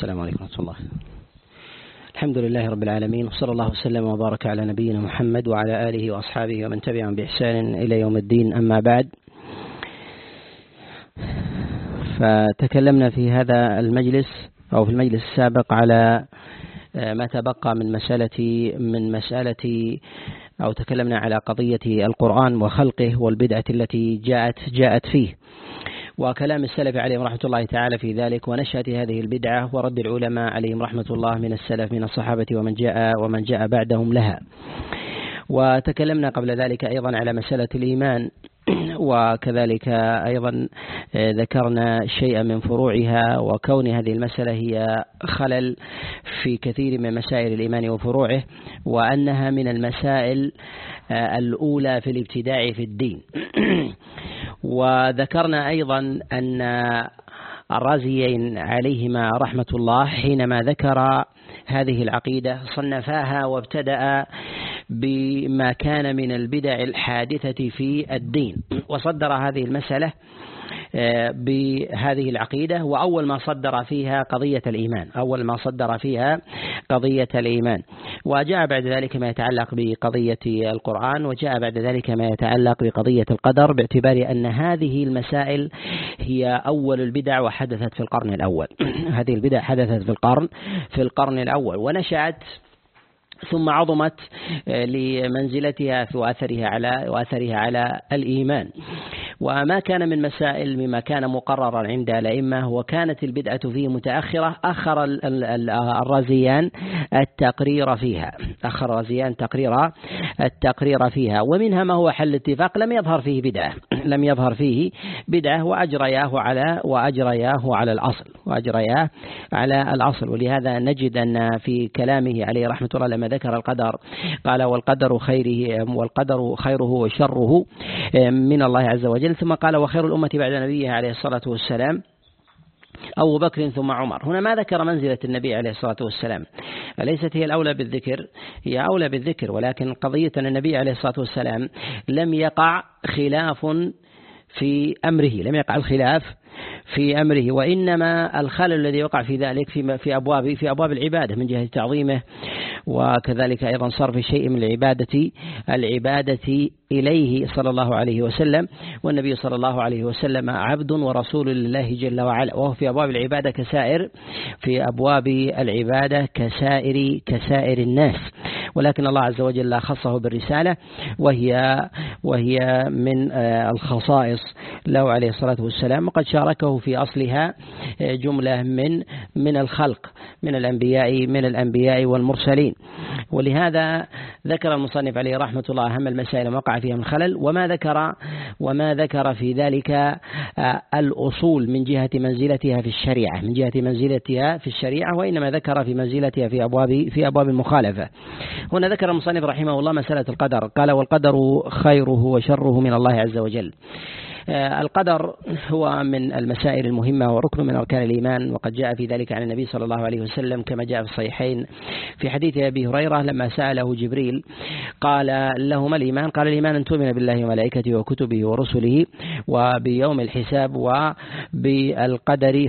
السلام عليكم ورحمة الله. الحمد لله رب العالمين، وصلى الله وسلم وبارك على نبينا محمد وعلى آله وأصحابه ومن تبعهم بإحسان إلى يوم الدين. أما بعد، فتكلمنا في هذا المجلس أو في المجلس السابق على ما تبقى من مسألة أو تكلمنا على قضية القرآن وخلقه والبدعة التي جاءت فيه، وكلام السلف عليهم رحمة الله تعالى في ذلك، ونشأة هذه البدعة ورد العلماء عليهم رحمة الله من السلف من الصحابة ومن جاء بعدهم لها. وتكلمنا قبل ذلك أيضا على مسألة الإيمان، وكذلك أيضا ذكرنا شيئا من فروعها، وكون هذه المسألة هي خلل في كثير من مسائل الإيمان وفروعه، وأنها من المسائل الأولى في الابتداع في الدين. وذكرنا أيضا أن الرازيين عليهما رحمة الله حينما ذكر هذه العقيدة صنفاها وابتدأ بما كان من البدع الحادثة في الدين، وصدر هذه المسألة بهذه العقيدة، وأول ما صدر فيها قضية الإيمان، وجاء بعد ذلك ما يتعلق بقضية القرآن، وجاء بعد ذلك ما يتعلق بقضية القدر، باعتبار أن هذه المسائل هي أول البدع وحدثت في القرن الأول. هذه البدع حدثت في القرن الأول، ونشأت ثم عظمت لمنزلتها في وأثرها على الإيمان. وما كان من مسائل مما كان مقررا عند الأئمة وكانت البدعة فيه متأخرة، أخر الرازيان التقرير فيها، ومنها ما هو حل اتفاق لم يظهر فيه بدعة وأجرياه على الأصل. ولهذا نجد أن في كلامه عليه رحمة الله لما ذكر القدر قال: والقدر خيره وشره من الله عز وجل، ثم قال: وخير الأمة بعد نبيها عليه الصلاة والسلام أبو بكر ثم عمر. هنا ما ذكر منزلة النبي عليه الصلاة والسلام، ليست هي الأولى بالذكر، هي أولى بالذكر، ولكن قضية أن النبي عليه الصلاة والسلام لم يقع خلاف في أمره، وإنما الخلل الذي وقع في ذلك في أبواب العبادة من جهة تعظيمه، وكذلك أيضا صرف شيء من العبادة إليه صلى الله عليه وسلم. والنبي صلى الله عليه وسلم عبد ورسول لله جل وعلا، وهو في أبواب العبادة كسائر الناس، ولكن الله عز وجل خصه بالرسالة، وهي من الخصائص له عليه الصلاة والسلام، وقد شاركه في أصلها جملة من الخلق من الأنبياء والمرسلين. ولهذا ذكر المصنف عليه رحمة الله أهم المسائل وقع فيها من خلل، وما ذكر في ذلك الأصول من جهة منزلتها في الشريعة، وإنما ذكر في منزلتها في أبواب المخالفة. هنا ذكر المصنف رحمه الله مسألة القدر، قال: والقدر خيره وشره من الله عز وجل. القدر هو من المسائل المهمة وركن من أركان الإيمان، وقد جاء في ذلك عن النبي صلى الله عليه وسلم كما جاء في الصحيحين في حديث أبي هريرة لما سأله جبريل قال له: ما الإيمان؟ قال: الإيمان أن تؤمن بالله وملائكته وكتبه ورسله وبيوم الحساب وبالقدر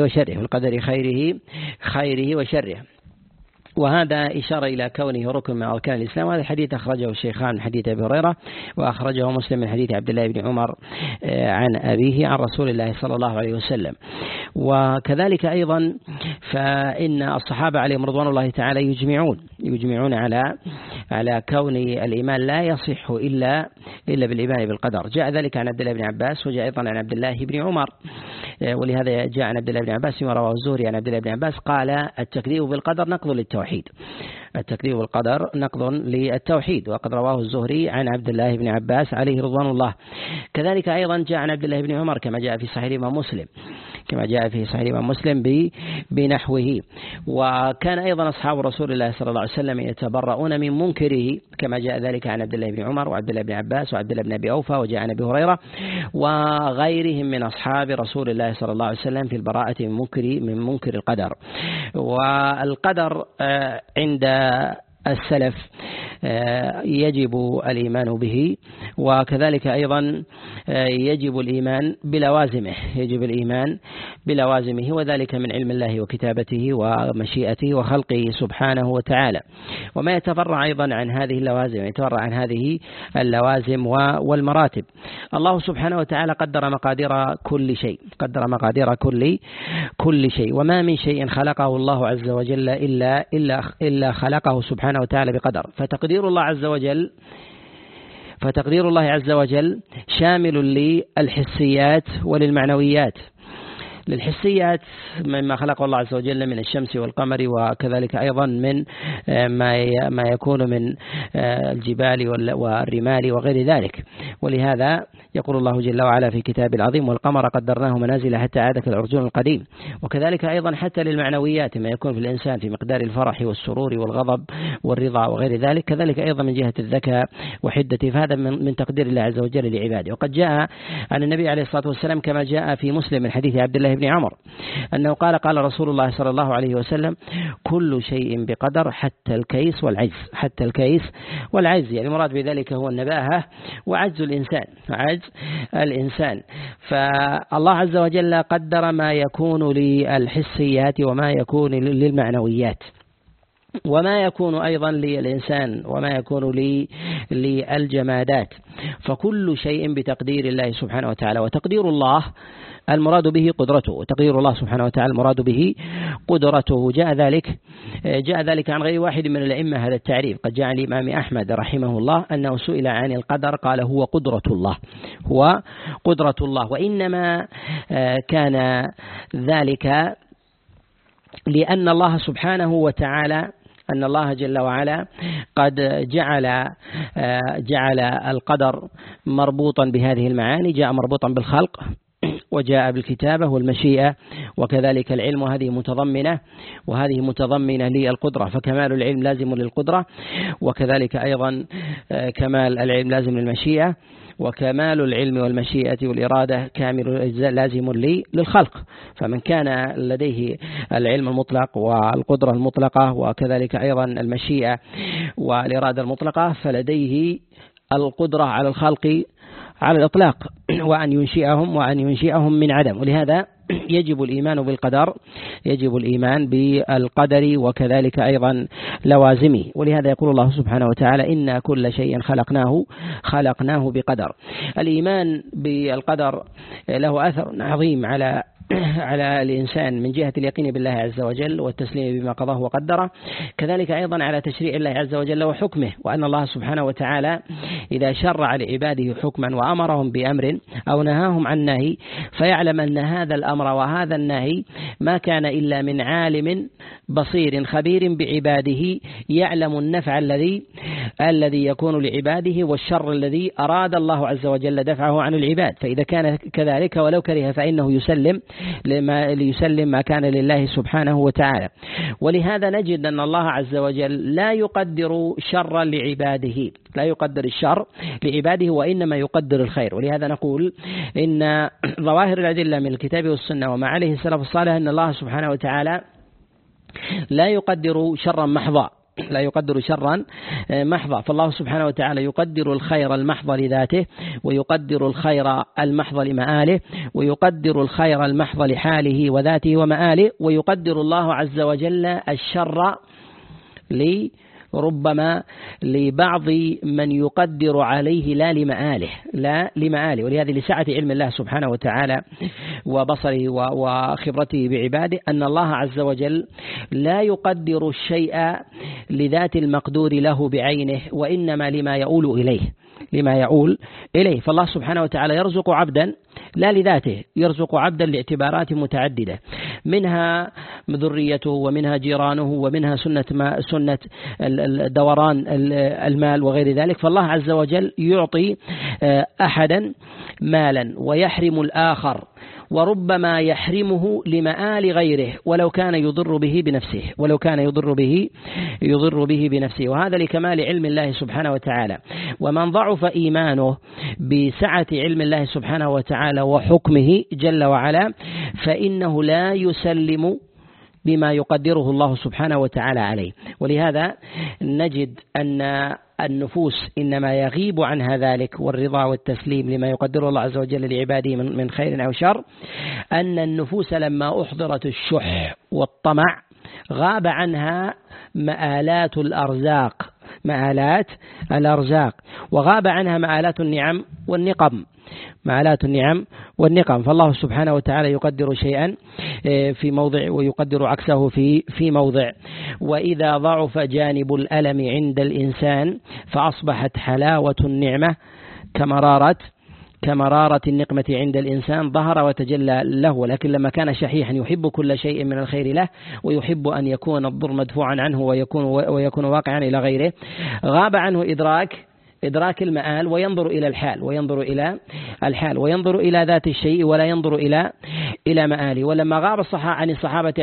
خيره وشره. وهذا إشارة إلى كونه ركن من أركان الإسلام. وهذا الحديث أخرجه الشيخان من حديث أبي هريرة، وأخرجه مسلم من حديث عبد الله بن عمر عن أبيه عن رسول الله صلى الله عليه وسلم. وكذلك أيضا فإن الصحابة عليهم رضوان الله تعالى يجمعون على كون الإيمان لا يصح إلا بالإيمان بالقدر. جاء ذلك عن عبد الله بن عباس، وجاء أيضا عن عبد الله بن عمر، ولهذا جاء عن عبد الله بن عباس فيما رواه الزهري عن عبد الله بن عباس قال: التكذيب بالقدر نقض للتوحيد، وقد رواه الزهري عن عبد الله بن عباس عليه رضوان الله. كذلك أيضا جاء عن عبد الله بن عمر كما جاء في صحيح الإمام مسلم بنحوه. وكان أيضا أصحاب رسول الله صلى الله عليه وسلم يتبرؤون من منكره كما جاء ذلك عن عبد الله بن عمر وعبد الله بن عباس وعبد الله بن أبي أوفى، وجاء عن أبي هريرة وغيرهم من أصحاب رسول الله صلى الله عليه وسلم في البراءة من منكر القدر. والقدر عند السلف يجب الإيمان به، وكذلك أيضا يجب الإيمان بلوازمه، وذلك من علم الله وكتابته ومشيئته وخلقه سبحانه وتعالى. وما يتفرع أيضا عن هذه اللوازم، يتفرع عن هذه اللوازم والمراتب. الله سبحانه وتعالى قدر مقادير كل شيء، وما من شيء خلقه الله عز وجل إلا خلقه سبحانه وتعالى بقدر. فتقدير الله عز وجل شامل للحسيات وللمعنويات. للحسيات مما خلقه الله عز وجل من الشمس والقمر، وكذلك أيضا من ما يكون من الجبال والرمال وغير ذلك. ولهذا يقول الله جل وعلا في كتاب العظيم: والقمر قدرناه منازل حتى عاد كالعرجون القديم. وكذلك أيضا حتى للمعنويات ما يكون في الإنسان في مقدار الفرح والسرور والغضب والرضا وغير ذلك، كذلك أيضا من جهة الذكاء وحدته، فهذا من تقدير الله عز وجل لعباده. وقد جاء عن النبي عليه الصلاة والسلام كما جاء في مسلم من حديث عبد الله بن عمر أنه قال رسول الله صلى الله عليه وسلم: كل شيء بقدر حتى الكيس والعجز. يعني المراد بذلك هو النباهة وعجز الإنسان. فالله عز وجل قدر ما يكون للحسيات وما يكون للمعنويات، وما يكون أيضا للإنسان وما يكون للجمادات، فكل شيء بتقدير الله سبحانه وتعالى. وتقدير الله المراد به قدرته، وتقدير الله سبحانه وتعالى المراد به قدرته. جاء ذلك عن غير واحد من الأئمة هذا التعريف. قد جاء عن الإمام أحمد رحمه الله أنه سئل عن القدر قال: هو قدرة الله. وإنما كان ذلك لأن الله سبحانه وتعالى أن الله جل وعلا قد جعل القدر مربوطا بهذه المعاني، جاء مربوطا بالخلق، وجاء بالكتابة والمشيئة، وكذلك العلم، وهذه متضمنة للقدرة. فكمال العلم لازم للقدرة، وكذلك أيضا كمال العلم لازم للمشيئة، وكمال العلم والمشيئة والإرادة لازم للخلق. فمن كان لديه العلم المطلق والقدرة المطلقة وكذلك أيضا المشيئة والإرادة المطلقة فلديه القدرة على الخلق على الإطلاق، وأن ينشئهم من عدم. ولهذا يجب الإيمان بالقدر وكذلك أيضا لوازمه. ولهذا يقول الله سبحانه وتعالى: إنا كل شيء خلقناه بقدر. الإيمان بالقدر له أثر عظيم على الإنسان من جهة اليقين بالله عز وجل والتسليم بما قضاه وقدره، كذلك أيضا على تشريع الله عز وجل وحكمه، وأن الله سبحانه وتعالى إذا شرع لعباده حكما وأمرهم بأمر أو نهاهم عن نهي فيعلم أن هذا الأمر وهذا النهي ما كان إلا من عالم بصير خبير بعباده، يعلم النفع الذي يكون لعباده والشر الذي أراد الله عز وجل دفعه عن العباد. فإذا كان كذلك ولو كره فإنه يسلم ما كان لله سبحانه وتعالى. ولهذا نجد أن الله عز وجل لا يقدر شرا لعباده، لا يقدر الشر لعباده، وإنما يقدر الخير. ولهذا نقول إن ظواهر الأدلة من الكتاب والسنة وما عليه السلف الصالح أن الله سبحانه وتعالى لا يقدر شرا محضا، فالله سبحانه وتعالى يقدر الخير المحض لذاته، ويقدر الخير المحض لمآله، ويقدر الخير المحض لحاله وذاته ومآله، ويقدر الله عز وجل الشر ربما لبعض من يقدر عليه لا لمآله. ولهذا لسعة علم الله سبحانه وتعالى وبصره وخبرته بعباده أن الله عز وجل لا يقدر الشيء لذات المقدور له بعينه، وإنما لما يؤول إليه. فالله سبحانه وتعالى يرزق عبدا لا لذاته، يرزق عبدا لاعتبارات متعددة، منها ذريته ومنها جيرانه ومنها سنة دوران المال وغير ذلك. فالله عز وجل يعطي أحدا مالا ويحرم الآخر، وربما يحرمه لمآل غيره ولو كان يضر به بنفسه، وهذا لكمال علم الله سبحانه وتعالى. ومن ضعف إيمانه بسعة علم الله سبحانه وتعالى وحكمه جل وعلا فإنه لا يسلم بما يقدره الله سبحانه وتعالى عليه. ولهذا نجد أن النفوس إنما يغيب عنها ذلك والرضا والتسليم لما يقدره الله عز وجل لعباده من خير أو شر، أن النفوس لما أحضرت الشح والطمع غاب عنها مآلات الأرزاق، وغاب عنها مآلات النعم والنقم. فالله سبحانه وتعالى يقدر شيئا في موضع ويقدر عكسه في موضع. وإذا ضعف جانب الألم عند الإنسان فأصبحت حلاوة النعمة كمرارة النقمة عند الإنسان ظهر وتجلى له. ولكن لما كان شحيحا يحب كل شيء من الخير له ويحب أن يكون الضر مدفوعا عنه ويكون واقعا إلى غيره، غاب عنه إدراك المآل وينظر إلى الحال وينظر إلى ذات الشيء ولا ينظر إلى مآله. ولما غاب عن الصحابة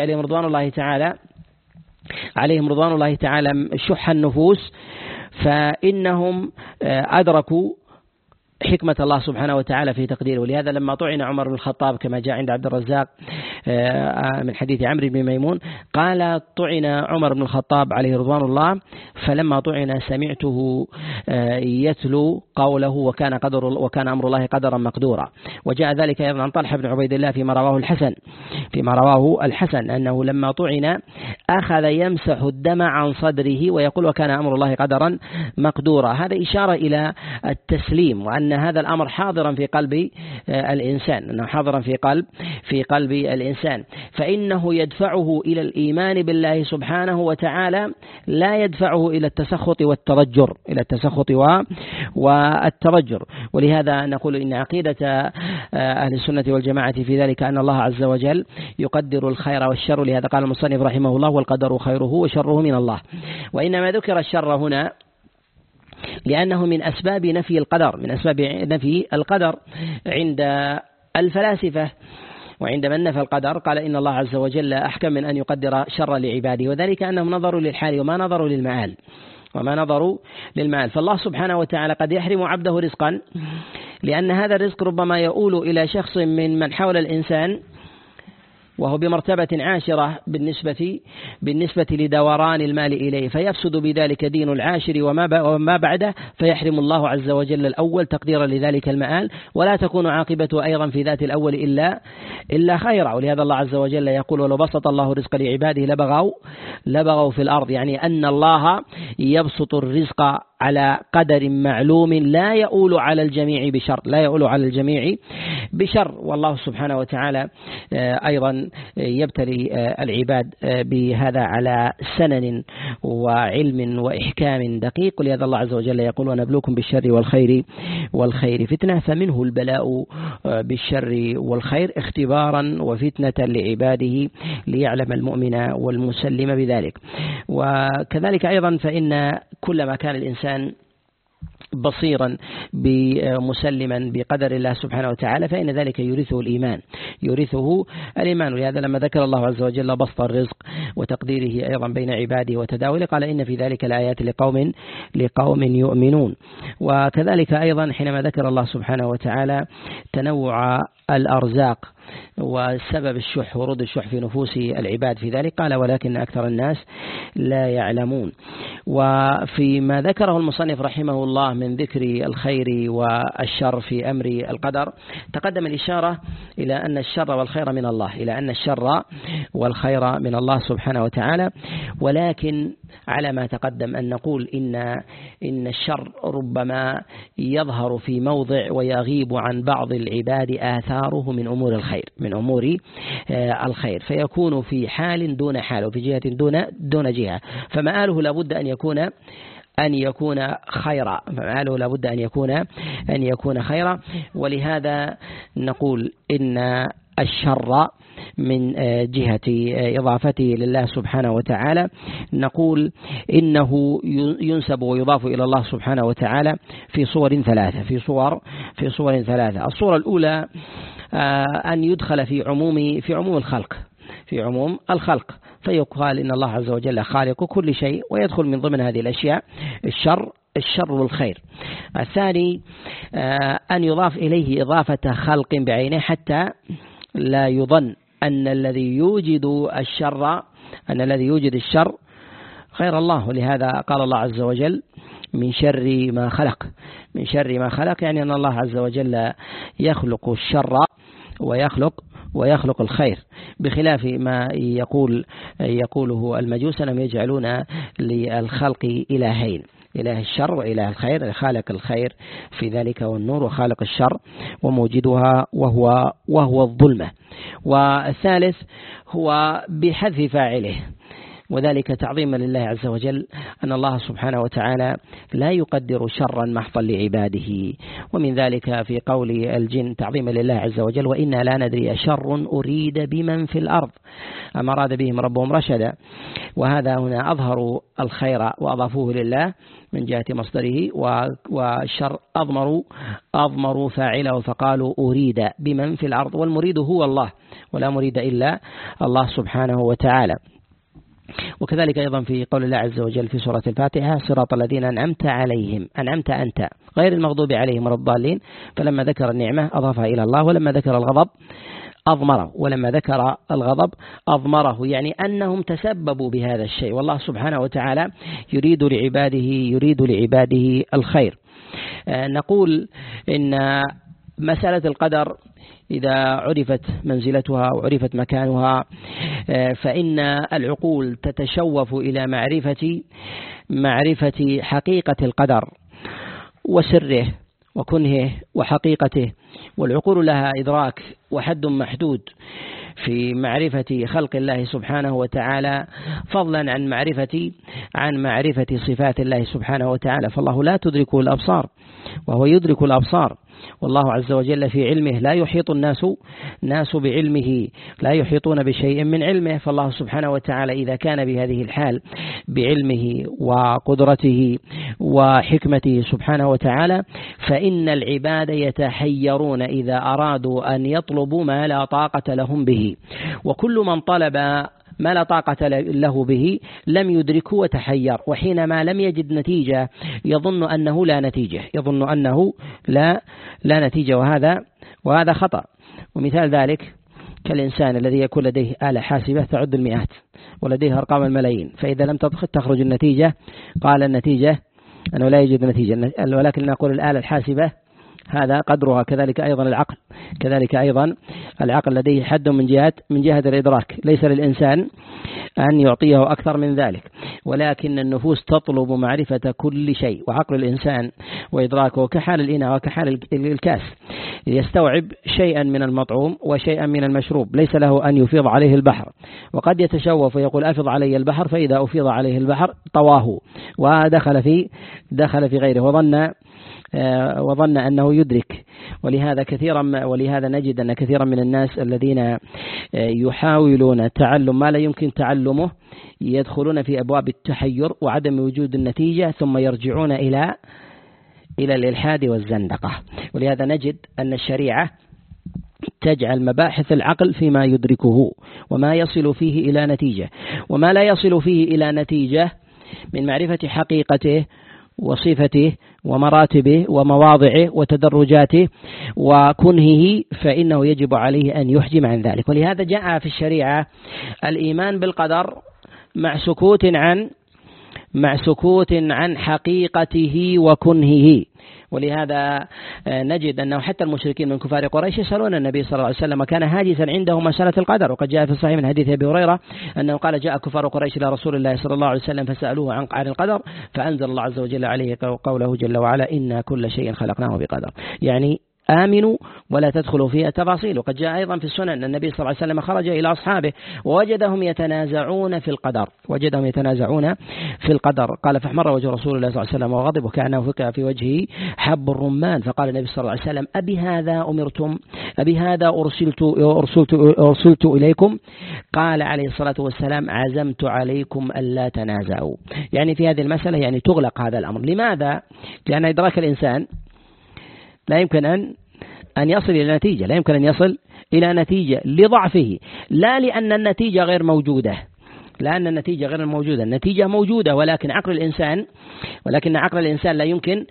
عليهم رضوان الله تعالى شح النفوس، فإنهم أدركوا حكمة الله سبحانه وتعالى في تقديره. ولهذا لما طعن عمر بن الخطاب كما جاء عند عبد الرزاق من حديث عمرو بن ميمون قال: طعن عمر بن الخطاب عليه رضوان الله، فلما طعن سمعته يتلو قوله وكان أمر الله قدرا مقدورا. وجاء ذلك أيضا عن طلحة بن عبيد الله فيما رواه الحسن أنه لما طعن أخذ يمسح الدم عن صدره ويقول: وكان أمر الله قدرا مقدورا. هذا إشارة إلى التسليم، وأن هذا الأمر حاضرا في قلب الإنسان، فإنه يدفعه إلى الإيمان بالله سبحانه وتعالى، لا يدفعه إلى التسخط والترجر. ولهذا نقول إن عقيدة أهل السنة والجماعة في ذلك أن الله عز وجل يقدر الخير والشر. لهذا قال المصنف رحمه الله: والقدر خيره وشره من الله. وإنما ذكر الشر هنا لأنه من أسباب نفي القدر عند الفلاسفة. وعند من نفى القدر قال إن الله عز وجل أحكم من أن يقدر شر لعباده، وذلك أنهم نظروا للحال وما نظروا للمال. فالله سبحانه وتعالى قد يحرم عبده رزقا لأن هذا الرزق ربما يؤول إلى شخص من حول الإنسان وهو بمرتبة عاشرة بالنسبة لدوران المال إليه، فيفسد بذلك دين العاشر وما بعده، فيحرم الله عز وجل الأول تقديرا لذلك المآل، ولا تكون عاقبته أيضا في ذات الأول إلا خيرا. ولهذا الله عز وجل يقول: ولو بسط الله رزق لعباده لبغوا في الأرض، يعني أن الله يبسط الرزق على قدر معلوم لا يؤول على الجميع بشر. والله سبحانه وتعالى أيضا يبتلي العباد بهذا على سنن وعلم وإحكام دقيق. ولهذا الله عز وجل يقول: ونبلوكم بالشر والخير فتنة، فمنه البلاء بالشر والخير اختبارا وفتنة لعباده ليعلم المؤمن والمسلم بذلك. وكذلك أيضا فإن كلما كان الإنسان بصيرا مسلما بقدر الله سبحانه وتعالى فإن ذلك يورثه الإيمان. ولهذا لما ذكر الله عز وجل بسط الرزق وتقديره أيضا بين عباده وتداوله قال: إن في ذلك الآيات لقوم يؤمنون. وكذلك أيضا حينما ذكر الله سبحانه وتعالى تنوع الأرزاق وسبب الشح ورود الشح في نفوس العباد في ذلك قال: ولكن أكثر الناس لا يعلمون. وفيما ذكره المصنف رحمه الله من ذكر الخير والشر في أمر القدر تقدم الإشارة إلى أن الشر والخير من الله سبحانه وتعالى. ولكن على ما تقدم أن نقول إن الشر ربما يظهر في موضع ويغيب عن بعض العباد آثاره من أمور الخير فيكون في حال دون حال وفي جهة دون جهة، فمآله لابد أن يكون خيرا. ولهذا نقول إن الشر من جهة إضافته لله سبحانه وتعالى نقول إنه ينسب ويضاف إلى الله سبحانه وتعالى في صور ثلاثة. الصورة الأولى أن يدخل في عموم الخلق فيقال إن الله عز وجل خالق كل شيء ويدخل من ضمن هذه الأشياء الشر والخير. الثاني أن يضاف إليه إضافة خلق بعينه حتى لا يظن أن الذي يوجد الشر غير الله. ولهذا قال الله عز وجل من شر ما خلق. من شر ما خلق يعني أن الله عز وجل يخلق الشر ويخلق الخير، بخلاف ما يقوله المجوس أنهم يجعلون للخلق إلهين، إله الشر وإله الخير، خالق الخير في ذلك والنور، وخالق الشر وموجدها وهو الظلمة. والثالث هو بحذف فاعله، وذلك تعظيما لله عز وجل، أن الله سبحانه وتعالى لا يقدر شرا محضا لعباده. ومن ذلك في قول الجن تعظيما لله عز وجل: وإنا لا ندري أشر أريد بمن في الأرض أم أراد بهم ربهم رشدا. وهذا هنا أظهروا الخير وأضافوه لله من جهة مصدره، والشر أضمروا فاعله فقالوا أريد بمن في الأرض، والمريد هو الله ولا مريد إلا الله سبحانه وتعالى. وكذلك أيضا في قول الله عز وجل في سورة الفاتحة: صراط الذين أنعمت عليهم، أنعمت أنت غير المغضوب عليهم ولا الضالين. فلما ذكر النعمة أضافها إلى الله، ولما ذكر الغضب أضمره، يعني أنهم تسببوا بهذا الشيء، والله سبحانه وتعالى يريد لعباده الخير. نقول إن مسألة القدر إذا عرفت منزلتها وعرفت مكانها، فإن العقول تتشوف إلى معرفة حقيقة القدر وسره وكنهه وحقيقته. والعقول لها إدراك وحد محدود في معرفة خلق الله سبحانه وتعالى، فضلا عن معرفة صفات الله سبحانه وتعالى. فالله لا تدركه الأبصار وهو يدرك الأبصار، والله عز وجل في علمه لا يحيط الناس بعلمه، لا يحيطون بشيء من علمه. فالله سبحانه وتعالى إذا كان بهذه الحال بعلمه وقدرته وحكمته سبحانه وتعالى، فإن العباد يتحيرون إذا أرادوا أن يطلبوا ما لا طاقة لهم به، وكل من طلب ما لا طاقة له به لم يدركه وتحير، وحينما لم يجد نتيجة يظن أنه لا نتيجة، وهذا خطأ. ومثال ذلك كالإنسان الذي يكون لديه آلة حاسبة تعد المئات ولديه أرقام الملايين، فإذا لم تخرج النتيجة قال النتيجة أنه لا يوجد نتيجة، ولكن نقول الآلة الحاسبة هذا قدرها. كذلك أيضا العقل لديه حد من جهة الإدراك، ليس للإنسان أن يعطيه أكثر من ذلك، ولكن النفوس تطلب معرفة كل شيء. وعقل الإنسان وإدراكه كحال الإناء وكحال الكاس، يستوعب شيئا من المطعوم وشيئا من المشروب، ليس له أن يفيض عليه البحر. وقد يتشوف ويقول أفض علي البحر، فإذا أفيض عليه البحر طواه ودخل في غيره وظن أنه يدرك. ولهذا نجد أن كثيرا من الناس الذين يحاولون تعلم ما لا يمكن تعلمه يدخلون في أبواب التحير وعدم وجود النتيجة، ثم يرجعون إلى الإلحاد والزندقة. ولهذا نجد أن الشريعة تجعل مباحث العقل فيما يدركه وما يصل فيه إلى نتيجة، وما لا يصل فيه إلى نتيجة من معرفة حقيقته وصفته ومراتبه ومواضعه وتدرجاته وكنهه، فإنه يجب عليه أن يحجم عن ذلك. ولهذا جاء في الشريعة الإيمان بالقدر مع سكوت عن حقيقته وكنهه. ولهذا نجد أنه حتى المشركين من كفار قريش يسألون النبي صلى الله عليه وسلم، كان هاجسا عنده مسألة القدر. وقد جاء في الصحيح من حديث أبي هريرة أنه قال: جاء كفار قريش إلى رسول الله صلى الله عليه وسلم فسألوه عن القدر، فأنزل الله عز وجل عليه قوله جل وعلا: إنا كل شيء خلقناه بقدر، يعني آمنوا ولا تدخلوا فيها تفاصيل. وقد جاء أيضا في السنن أن النبي صلى الله عليه وسلم خرج إلى أصحابه ووجدهم يتنازعون في القدر، قال: فاحمر وجه رسول الله صلى الله عليه وسلم وغضب وكأنه فقع في وجهه حب الرمان، فقال النبي صلى الله عليه وسلم: أبي هذا أمرتم؟ أبي هذا أرسلت إليكم؟ قال عليه الصلاة والسلام: عزمت عليكم ألا تنازعوا. يعني في هذه المسألة يعني تغلق هذا الأمر. لماذا؟ لأن إدراك الإنسان لا يمكن أن يصل إلى نتيجة، لا يمكن أن يصل إلى نتيجة لضعفه، لا لأن النتيجة غير موجودة، لأن النتيجة غير موجودة. النتيجة موجودة ولكن عقل الإنسان لا يمكن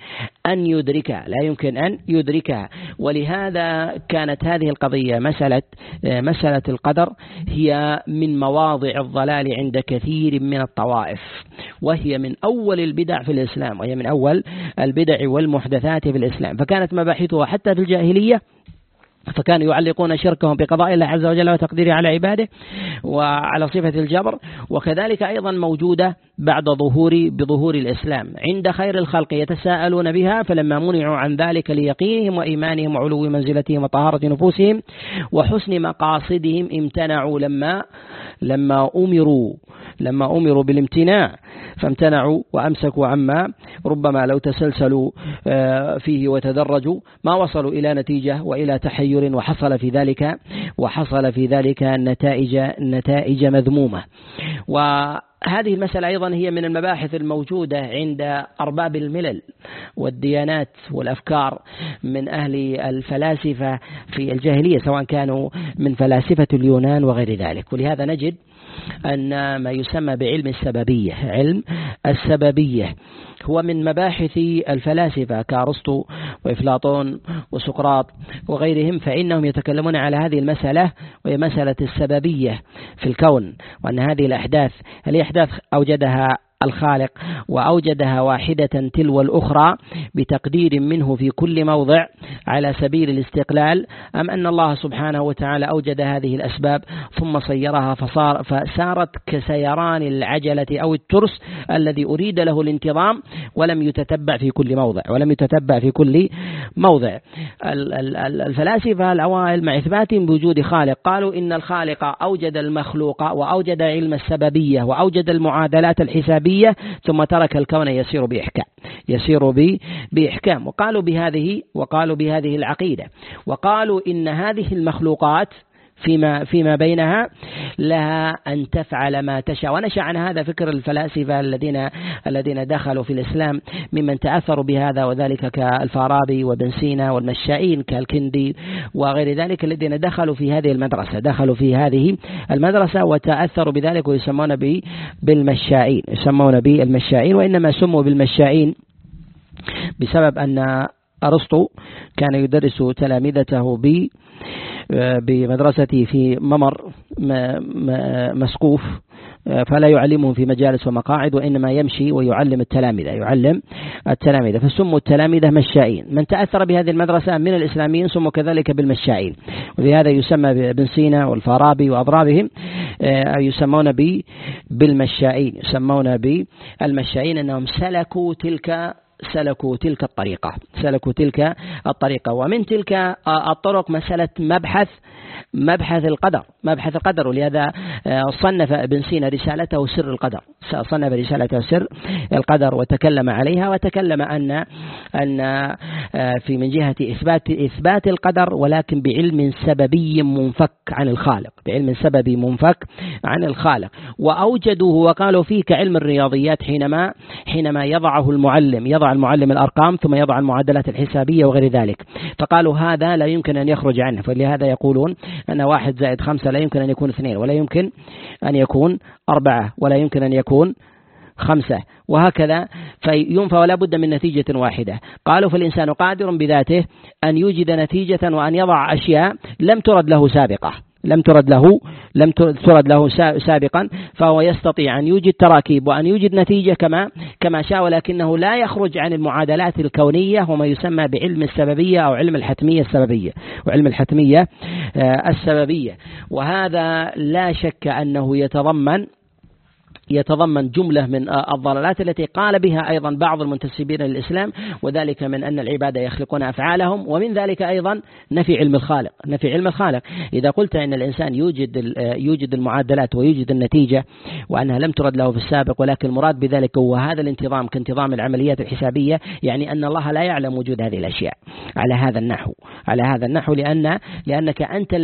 أن يدركها. ولهذا كانت هذه القضية مسألة القدر هي من مواضع الضلال عند كثير من الطوائف، وهي من أول البدع في الإسلام، وهي من أول البدع والمحدثات في الإسلام. فكانت مباحثها حتى في الجاهلية، فكانوا يعلقون شركهم بقضاء الله عز وجل وتقديره على عباده وعلى صفة الجبر. وكذلك أيضا موجودة بعد بظهور الإسلام عند خير الخلق يتساءلون بها، فلما منعوا عن ذلك ليقينهم وإيمانهم وعلو منزلتهم وطهارة نفوسهم وحسن مقاصدهم امتنعوا لما أمروا بالامتناع، فامتنعوا وأمسكوا عما ربما لو تسلسلوا فيه وتدرجوا ما وصلوا إلى نتيجة وإلى تحير، وحصل في ذلك نتائج مذمومة. وهذه المسألة أيضا هي من المباحث الموجودة عند أرباب الملل والديانات والأفكار من أهل الفلاسفة في الجاهلية، سواء كانوا من فلاسفة اليونان وغير ذلك. ولهذا نجد أن ما يسمى بعلم السببية هو من مباحث الفلاسفة كأرسطو وإفلاطون وسقراط وغيرهم، فإنهم يتكلمون على هذه المسألة، وهي مسألة السببية في الكون، وأن هذه الأحداث أوجدها الخالق وأوجدها واحدة تلو الأخرى بتقدير منه في كل موضع على سبيل الاستقلال، أم أن الله سبحانه وتعالى أوجد هذه الأسباب ثم صيرها فسارت كسيران العجلة أو الترس الذي أريد له الانتظام ولم يتتبع في كل موضع. الفلاسفة الأوائل مع إثباتهم بوجود خالق قالوا إن الخالق أوجد المخلوق وأوجد علم السببية وأوجد المعادلات الحسابية ثم ترك الكون يسير بإحكام. وقالوا بهذه العقيدة، وقالوا إن هذه المخلوقات فيما بينها لها أن تفعل ما تشاء. ونشأ عن هذا فكر الفلاسفة الذين دخلوا في الإسلام ممن تأثروا بهذا، وذلك كالفارابي وابن سينا والمشائين كالكندي وغير ذلك، الذين دخلوا في هذه المدرسة وتأثروا بذلك، ويسمون بالمشائين. وإنما سموا بالمشائين بسبب أن أرسطو كان يدرس تلامذته بمدرسته في ممر مسقوف، فلا يعلمهم في مجالس ومقاعد، وإنما يمشي ويعلم التلامذة، فسموا التلامذة مشائين. من تأثر بهذه المدرسة من الإسلاميين سموا كذلك بالمشائين. ولهذا يسمى بابن سينا والفارابي وأضرابهم يسمون بالمشائين أنهم سلكوا تلك الطريقة. ومن تلك الطرق مسألة مبحث القدر. ولهذا صنف ابن سينا رسالته سر القدر وتكلم عليها، وتكلم أن في من جهة إثبات القدر ولكن بعلم سببي منفك عن الخالق. وأوجدوه وقالوا فيه كعلم الرياضيات حينما يضع المعلم الأرقام ثم يضع المعادلات الحسابية وغير ذلك، فقالوا هذا لا يمكن أن يخرج عنه. فلهذا يقولون أن 1 زائد 5 لا يمكن أن يكون 2، ولا يمكن أن يكون 4، ولا يمكن أن يكون 5، وهكذا فينفى ولا بد من نتيجة واحدة. قالوا فالإنسان قادر بذاته أن يوجد نتيجة وأن يضع أشياء لم ترد له سابقا، فهو يستطيع أن يوجد تراكيب وأن يوجد نتيجة كما شاء، ولكنه لا يخرج عن المعادلات الكونية وما يسمى بعلم السببية أو علم الحتمية السببية. وهذا لا شك أنه يتضمن جملة من الضلالات التي قال بها أيضا بعض المنتسبين للإسلام، وذلك من أن العباد يخلقون أفعالهم، ومن ذلك أيضا نفي علم الخالق. إذا قلت أن الإنسان يوجد المعادلات ويوجد النتيجة وأنها لم ترد له في السابق، ولكن المراد بذلك هو هذا الانتظام كانتظام العمليات الحسابية، يعني أن الله لا يعلم وجود هذه الأشياء على هذا النحو لأنك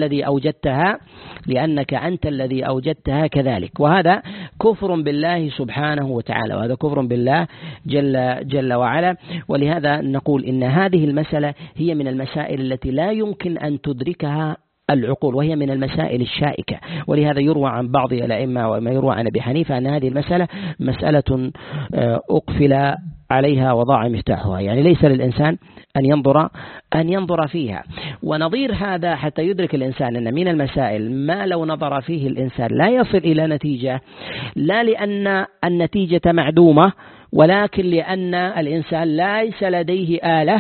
أنت الذي أوجدتها كذلك. وهذا كفر بالله سبحانه وتعالى، وهذا كفر بالله جل وعلا. ولهذا نقول إن هذه المسألة هي من المسائل التي لا يمكن أن تدركها العقول، وهي من المسائل الشائكة. ولهذا يروى عن بعض الأئمة وما يروى عن أبي حنيفة أن هذه المسألة مسألة أقفل عليها وضاع مفتاحها، يعني ليس للإنسان أن ينظر فيها. ونظير هذا حتى يدرك الإنسان أن من المسائل ما لو نظر فيه الإنسان لا يصل إلى نتيجة، لا لأن النتيجة معدومة، ولكن لأن الإنسان ليس لديه آلة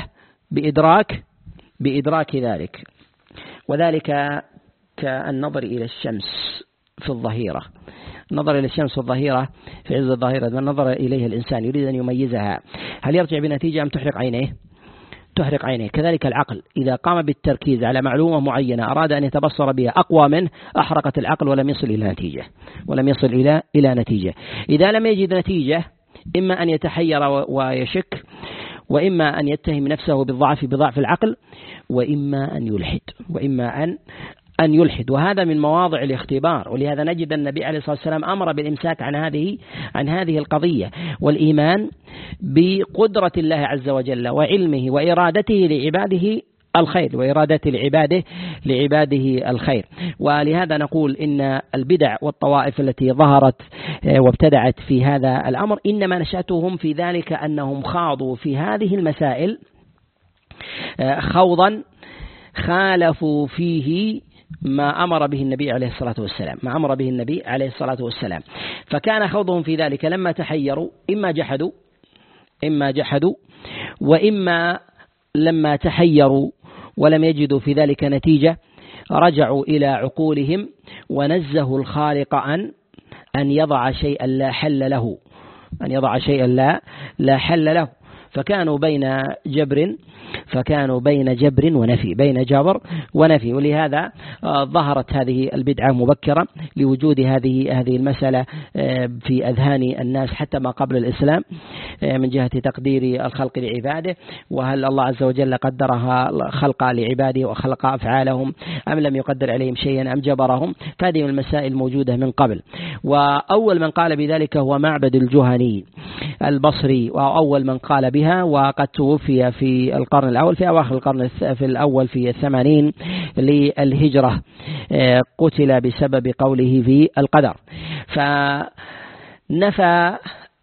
بإدراك ذلك. وذلك كالنظر إلى الشمس في الظهيرة. النظر إلى الشمس في الظهيرة في عز الظهيرة، من نظر إليها الإنسان يريد أن يميزها، هل يرجع بنتيجة أم تحرق عينيه؟ كذلك العقل إذا قام بالتركيز على معلومة معينة أراد أن يتبصر بها أقوى منه، أحرقت العقل ولم يصل إلى نتيجة. إذا لم يجد نتيجة إما أن يتحير ويشك، وإما أن يتهم نفسه بضعف العقل، وإما أن يلحد. وهذا من مواضع الاختبار. ولهذا نجد النبي عليه الصلاة والسلام أمر بالإمساك عن هذه القضية، والإيمان بقدرة الله عز وجل وعلمه وإرادته لعباده الخير. ولهذا نقول إن البدع والطوائف التي ظهرت وابتدعت في هذا الأمر إنما نشأتهم في ذلك أنهم خاضوا في هذه المسائل خوضا خالفوا فيه ما أمر به النبي عليه الصلاة والسلام. فكان خوضهم في ذلك لما تحيروا إما جحدوا، وإما لما تحيروا ولم يجدوا في ذلك نتيجة رجعوا إلى عقولهم ونزهوا الخالق أن يضع شيئا لا حل له، فكانوا بين جبر ونفي. ولهذا ظهرت هذه البدعة مبكرة لوجود هذه المسألة في أذهان الناس حتى ما قبل الإسلام، من جهة تقدير الخلق لعباده، وهل الله عز وجل قدرها خلق لعباده وخلق أفعالهم أم لم يقدر عليهم شيئا أم جبرهم. فهذه المسائل موجودة من قبل. وأول من قال بذلك هو معبد الجهني البصري، وأول من قال بها، وقد توفي في القرن الأول، في أواخر القرن الأول في 80 للهجرة، قتل بسبب قوله في القدر. فنفى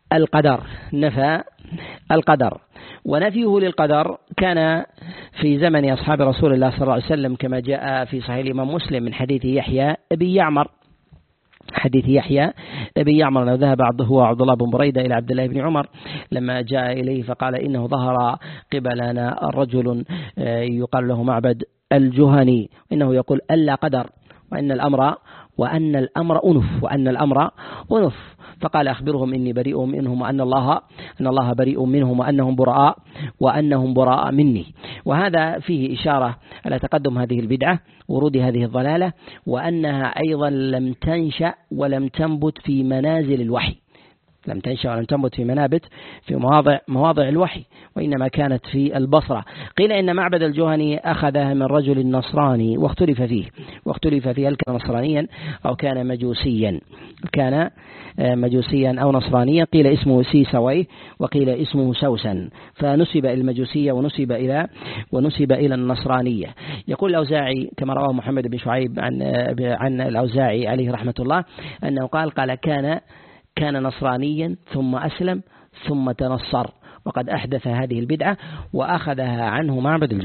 القدر، ونفيه للقدر كان في زمن أصحاب رسول الله صلى الله عليه وسلم، كما جاء في صحيح الإمام مسلم من حديث يحيى بن يعمر أنه ذهب هو عبد الله بن بريدة إلى عبد الله بن عمر لما جاء إليه فقال إنه ظهر قبلنا رجل يقال له معبد الجهني، إنه يقول ألا قدر وأن الأمر أنف. فقال أخبرهم إني بريء منهم وأن الله بريء منهم وأنهم براء مني. وهذا فيه إشارة على تقدم هذه البدعة، ورود هذه الضلالة، وأنها أيضا لم تنشأ ولم تنبت في منازل الوحي، في مواضع الوحي، وإنما كانت في البصرة. قيل إن معبد الجهني أخذها من رجل نصراني، واختلف فيه هل كان نصرانيا أو كان مجوسيا أو نصرانيا. قيل اسمه سيسويه وقيل اسمه سوسن، فنسب إلى المجوسية ونسب إلى النصرانية. يقول الأوزاعي كما رواه محمد بن شعيب عن الأوزاعي عليه رحمة الله أنه قال كان نصرانيا ثم أسلم ثم تنصر، وقد أحدث هذه البدعة وأخذها عنه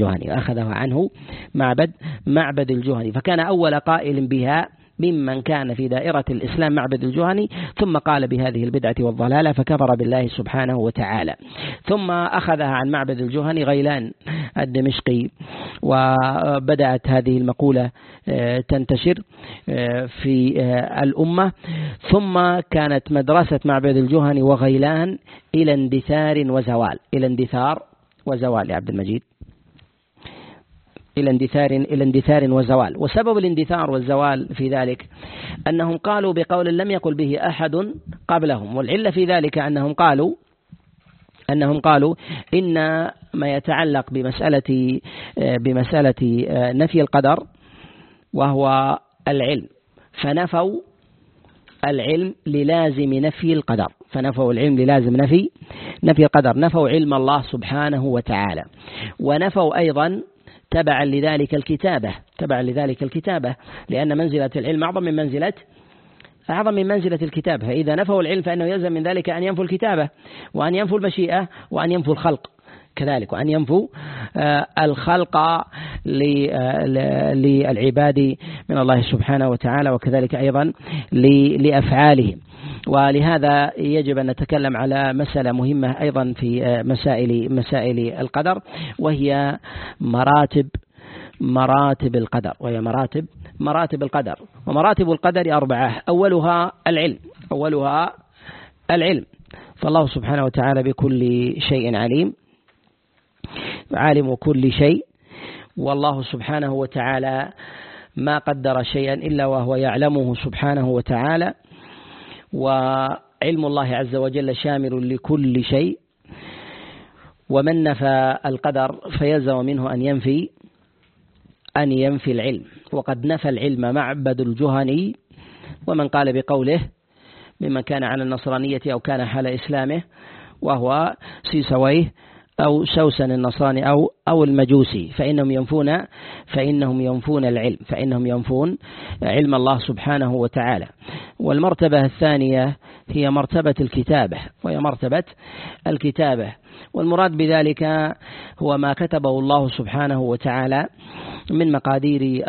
معبد الجهني. فكان أول قائل بها ممن كان في دائرة الإسلام معبد الجهني، ثم قال بهذه البدعة والضلالة فكفر بالله سبحانه وتعالى. ثم أخذها عن معبد الجهني غيلان الدمشقي، وبدأت هذه المقولة تنتشر في الأمة. ثم كانت مدرسة معبد الجهني وغيلان إلى اندثار وزوال يا عبد المجيد، إلى اندثار وزوال. وسبب الاندثار والزوال في ذلك أنهم قالوا بقول لم يقل به أحد قبلهم، والعلة في ذلك أنهم قالوا إن ما يتعلق بمسألة نفي القدر وهو العلم، فنفوا العلم للازم نفي القدر، نفي القدر، نفوا علم الله سبحانه وتعالى، ونفوا أيضا تبعا لذلك الكتابة لأن منزلة العلم أعظم من منزلة الكتابة. فإذا نفوا العلم فإنه يلزم من ذلك أن ينفوا الكتابة وأن ينفوا المشيئة وأن ينفوا الخلق كذلك، وأن ينفوا الخلق للعباد من الله سبحانه وتعالى، وكذلك أيضا لأفعالهم. ولهذا يجب أن نتكلم على مسألة مهمة أيضا في مسائل القدر، وهي مراتب القدر، ومراتب القدر 4. أولها العلم، فالله سبحانه وتعالى بكل شيء عليم، عالم كل شيء، والله سبحانه وتعالى ما قدر شيئا إلا وهو يعلمه سبحانه وتعالى، وعلم الله عز وجل شامل لكل شيء. ومن نفى القدر فيلزم منه أن ينفي العلم، وقد نفى العلم معبد الجهني، ومن قال بقوله ممن كان على النصرانية أو كان حال إسلامه، وهو سيسويه أو سوسن النصراني أو المجوسي، فإنهم ينفون العلم، فإنهم ينفون علم الله سبحانه وتعالى. والمرتبة الثانية هي مرتبة الكتابة، والمراد بذلك هو ما كتبه الله سبحانه وتعالى من مقادير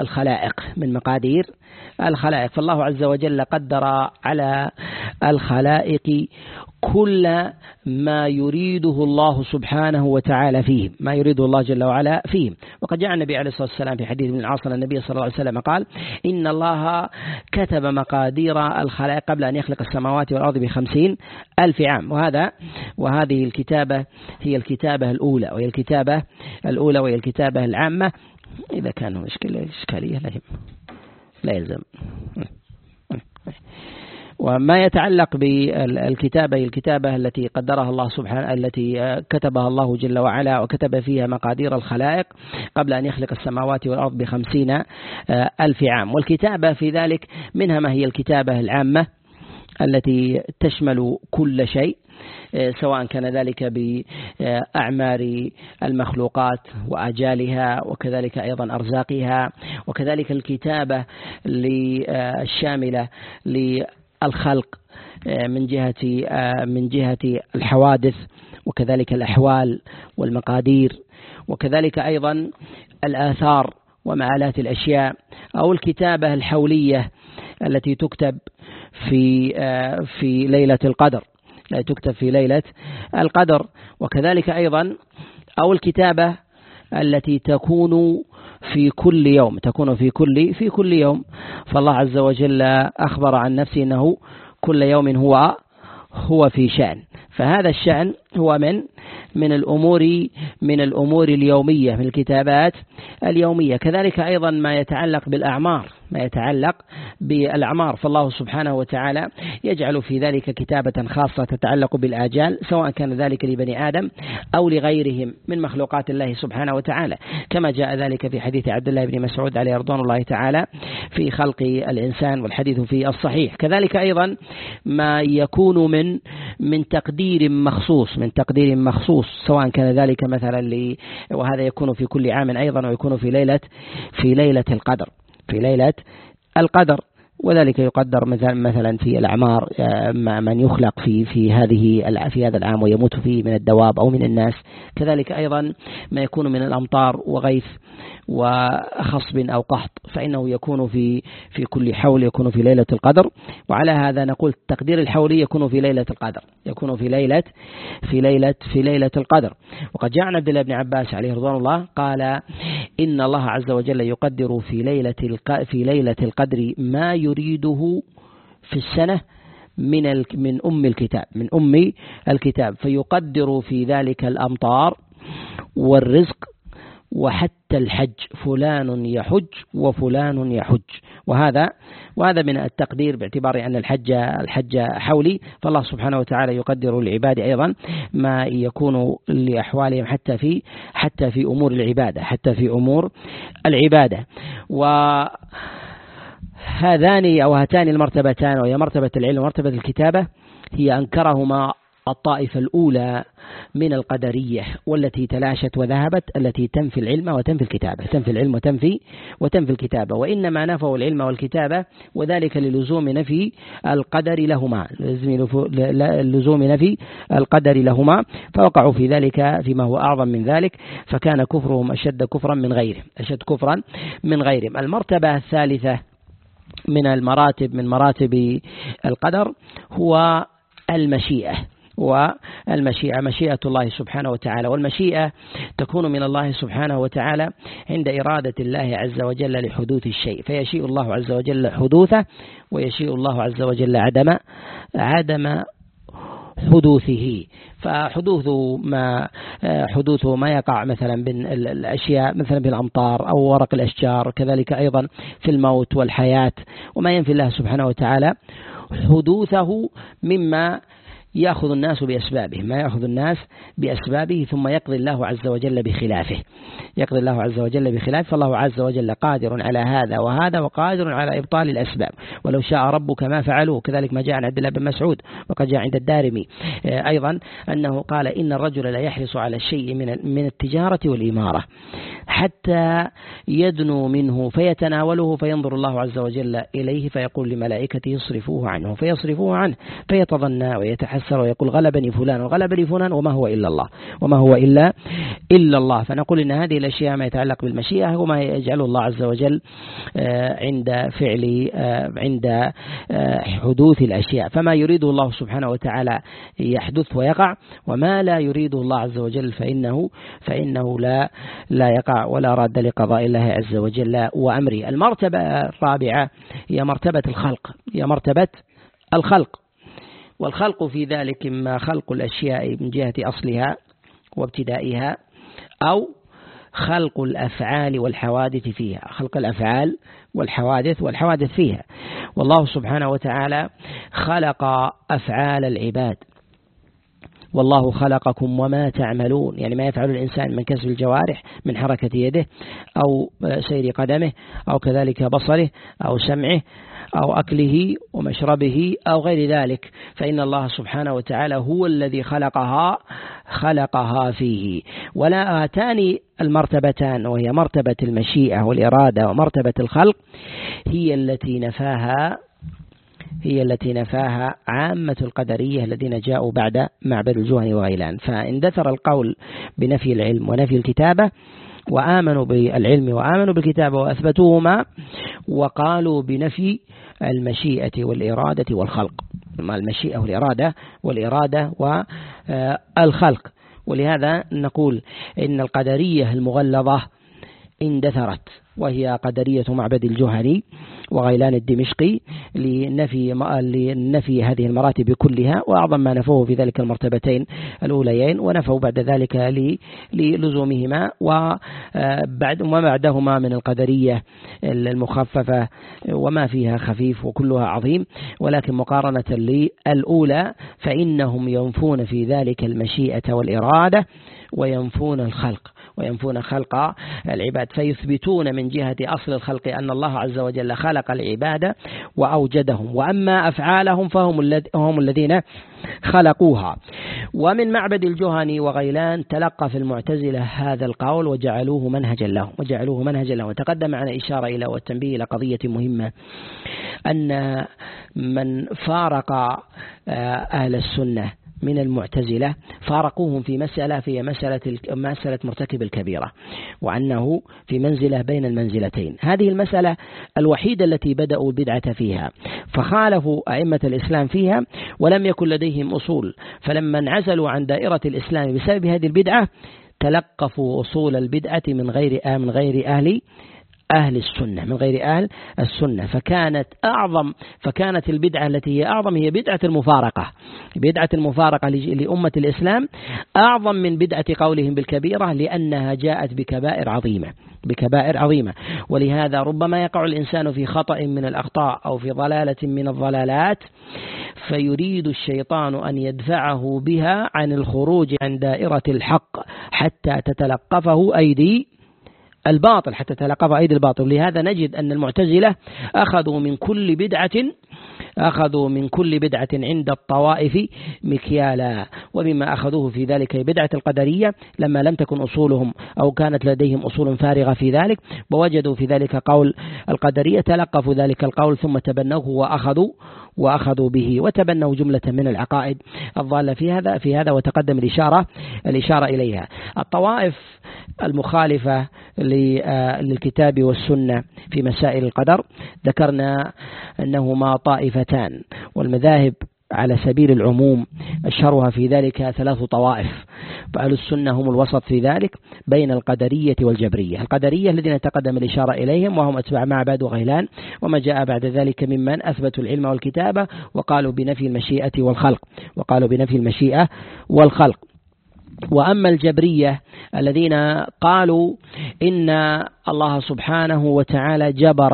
الخلائق، فالله عز وجل قدر على الخلائق كل ما يريده الله سبحانه وتعالى فيهم، ما يريده الله جل وعلا فيهم. وقد جاء النبي عليه الصلاة والسلام في حديث ابن العاص النبي صلى الله عليه وسلم قال: إن الله كتب مقادير الخلائق قبل أن يخلق السماوات والأرض ب50,000 عام. وهذه الكتابة هي الكتابة الأولى، وهي الكتابة العامة. إذا كان إشكالية لا يلزم. وما يتعلق بالكتابة، الكتابة التي قدرها الله سبحانه، التي كتبها الله جل وعلا وكتب فيها مقادير الخلائق قبل أن يخلق السماوات والأرض ب50,000 عام. والكتابة في ذلك منها ما هي الكتابة العامة التي تشمل كل شيء، سواء كان ذلك بأعمار المخلوقات وآجالها، وكذلك أيضا أرزاقها، وكذلك الكتابة الشاملة للخلق من جهة الحوادث، وكذلك الأحوال والمقادير، وكذلك أيضا الآثار ومآلات الأشياء، أو الكتابة الحولية التي تكتب في ليلة القدر، وكذلك أيضا أو الكتابة التي تكون في كل يوم، فالله عز وجل أخبر عن نفسه أنه كل يوم هو في شأن، فهذا الشأن هو من الأمور اليومية، من الكتابات اليومية. كذلك أيضا ما يتعلق بالأعمار، فالله سبحانه وتعالى يجعل في ذلك كتابة خاصة تتعلق بالآجال، سواء كان ذلك لبني آدم أو لغيرهم من مخلوقات الله سبحانه وتعالى، كما جاء ذلك في حديث عبد الله بن مسعود عليه رضوان الله تعالى في خلق الإنسان، والحديث في الصحيح. كذلك أيضا ما يكون من تقدير مخصوص، سواء كان ذلك مثلا وهذا يكون في كل عام أيضا، ويكون في ليلة القدر، وذلك يقدر مثلا في الأعمار من يخلق في هذا العام ويموت فيه من الدواب أو من الناس. كذلك أيضا ما يكون من الأمطار وغيث وخصب أو قحط، فإنه يكون في كل حول، يكون في ليلة القدر. وعلى هذا نقول التقدير الحولي يكون في ليلة القدر، في ليلة القدر. وقد جاء عن عبد الله بن عباس عليه رضوان الله قال: إن الله عز وجل يقدر في ليلة القدر ما يريده في السنة من أم الكتاب، فيقدر في ذلك الأمطار والرزق وحتى الحج، فلان يحج وفلان يحج. وهذا من التقدير، باعتبار أن الحج حولي، فالله سبحانه وتعالى يقدر للعباد أيضا ما يكون لأحوالهم حتى في أمور العبادة. هاتان المرتبتان، وهي مرتبة العلم ومرتبة الكتابة، هي أنكرهما الطائفة الأولى من القدرية والتي تلاشت وذهبت، التي تنفي العلم وتنفي الكتابة، تنفي العلم وتنفي الكتابة، وإنما نفوا العلم والكتابة وذلك للزوم نفي القدر لهما، لزوم نفي القدر لهما، فوقعوا في ذلك فيما هو أعظم من ذلك، فكان كفرهم أشد كفرا من غيرهم. المرتبة الثالثة من مراتب القدر هو المشيئة، مشيئة الله سبحانه وتعالى. والمشيئة تكون من الله سبحانه وتعالى عند إرادة الله عز وجل لحدوث الشيء، فيشيء الله عز وجل حدوثه، ويشيء الله عز وجل عدم حدوثه. حدوث ما يقع مثلا بين الأشياء، مثلا بالأمطار أو ورق الأشجار، كذلك أيضا في الموت والحياة، وما ينفي الله سبحانه وتعالى حدوثه مما يأخذ الناس بأسبابه، ثم يقضي الله عز وجل بخلافه، فالله عز وجل قادر على هذا وهذا، وقادر على إبطال الأسباب، ولو شاء ربك ما فعلوه، كذلك ما جاء عن عبد الله بن مسعود، وقد جاء عند الدارمي أيضا أنه قال إن الرجل لا يحرص على الشيء من التجارة والإمارة حتى يدنو منه فيتناوله، فينظر الله عز وجل إليه فيقول لملائكته اصرفوه عنه، فيصرفوه عنه، فيتظنى ويتحسر ويقول غلبني فلان وما هو إلا الله. فنقول إن هذه الأشياء ما يتعلق بالمشيئة هو ما يجعله الله عز وجل عند حدوث الأشياء، فما يريده الله سبحانه وتعالى يحدث ويقع، وما لا يريده الله عز وجل فإنه لا يقع ولا راد لقضاء الله عز وجل وأمره. المرتبة الرابعة هي مرتبة الخلق، والخلق في ذلك إما خلق الأشياء من جهة أصلها وابتدائها، أو خلق الأفعال والحوادث فيها، خلق الأفعال والحوادث فيها. والله سبحانه وتعالى خلق أفعال العباد، والله خلقكم وما تعملون، يعني ما يفعل الإنسان من كسب الجوارح، من حركة يده أو سير قدمه أو كذلك بصره أو سمعه أو أكله ومشربه أو غير ذلك، فإن الله سبحانه وتعالى هو الذي خلقها فيه. ولا هاتان المرتبتان، وهي مرتبة المشيئة والإرادة ومرتبة الخلق، هي التي نفاها عامة القدرية الذين جاءوا بعد معبد الجهني وغيلان. فاندثر القول بنفي العلم ونفي الكتابة، وآمنوا بالعلم وآمنوا بالكتابة وأثبتوهما، وقالوا بنفي المشيئة والإرادة والخلق، المشيئة والإرادة والخلق. ولهذا نقول إن القدرية المغلظة اندثرت، وهي قدرية معبد الجهني وغيلان الدمشقي، لنفي هذه المراتب كلها، وأعظم ما نفوه في ذلك المرتبتين الأوليين، ونفوا بعد ذلك للزومهما، وما بعدهما من القدرية المخففة وما فيها خفيف وكلها عظيم، ولكن مقارنة للأولى فإنهم ينفون في ذلك المشيئة والإرادة، وينفون خلق العباد، فيثبتون من جهة أصل الخلق أن الله عز وجل خلق العباد وأوجدهم، وأما أفعالهم فهم الذين خلقوها. ومن معبد الجهني وغيلان تلقى في المعتزلة هذا القول وجعلوه منهجا لهم. وتقدم معنا إشارة إلى والتنبيه إلى قضية مهمة، أن من فارق أهل السنة من المعتزلة فارقوهم في مسألة مرتكب الكبيرة، وأنه في منزلة بين المنزلتين. هذه المسألة الوحيدة التي بدأوا البدعة فيها، فخالفوا أئمة الإسلام فيها، ولم يكن لديهم أصول، فلما انعزلوا عن دائرة الإسلام بسبب هذه البدعة تلقفوا أصول البدعة من غير أهل السنة، من غير أهل السنة، فكانت البدعة التي هي أعظم هي بدعة المفارقة لأمة الإسلام، أعظم من بدعة قولهم بالكبيرة، لأنها جاءت بكبائر عظيمة. ولهذا ربما يقع الإنسان في خطأ من الأخطاء أو في ضلالة من الضلالات، فيريد الشيطان أن يدفعه بها عن الخروج عن دائرة الحق حتى تتلقفه أيدي الباطل. لهذا نجد أن المعتزلة أخذوا من كل بدعة أخذوا من كل بدعة عند الطوائف مكيالا. ومما أخذوه في ذلك بدعة القدرية لما لم تكن أصولهم أو كانت لديهم أصول فارغة في ذلك، ووجدوا في ذلك قول القدرية تلقفوا ذلك القول ثم تبنوه وأخذوا به، وتبنوا جملة من العقائد الضالة في هذا وتقدم الإشارة إليها. الطوائف المخالفة للكتاب والسنة في مسائل القدر ذكرنا أنهما طائفتان، والمذاهب على سبيل العموم أشهرها في ذلك 3 طوائف، فأهل السنة هم الوسط في ذلك بين القدرية والجبرية. القدرية الذين تقدم الإشارة إليهم وهم أتباع معبد وغيلان وما جاء بعد ذلك ممن أثبتوا العلم والكتابة وقالوا بنفي المشيئة والخلق. وأما الجبرية الذين قالوا إن الله سبحانه وتعالى جبر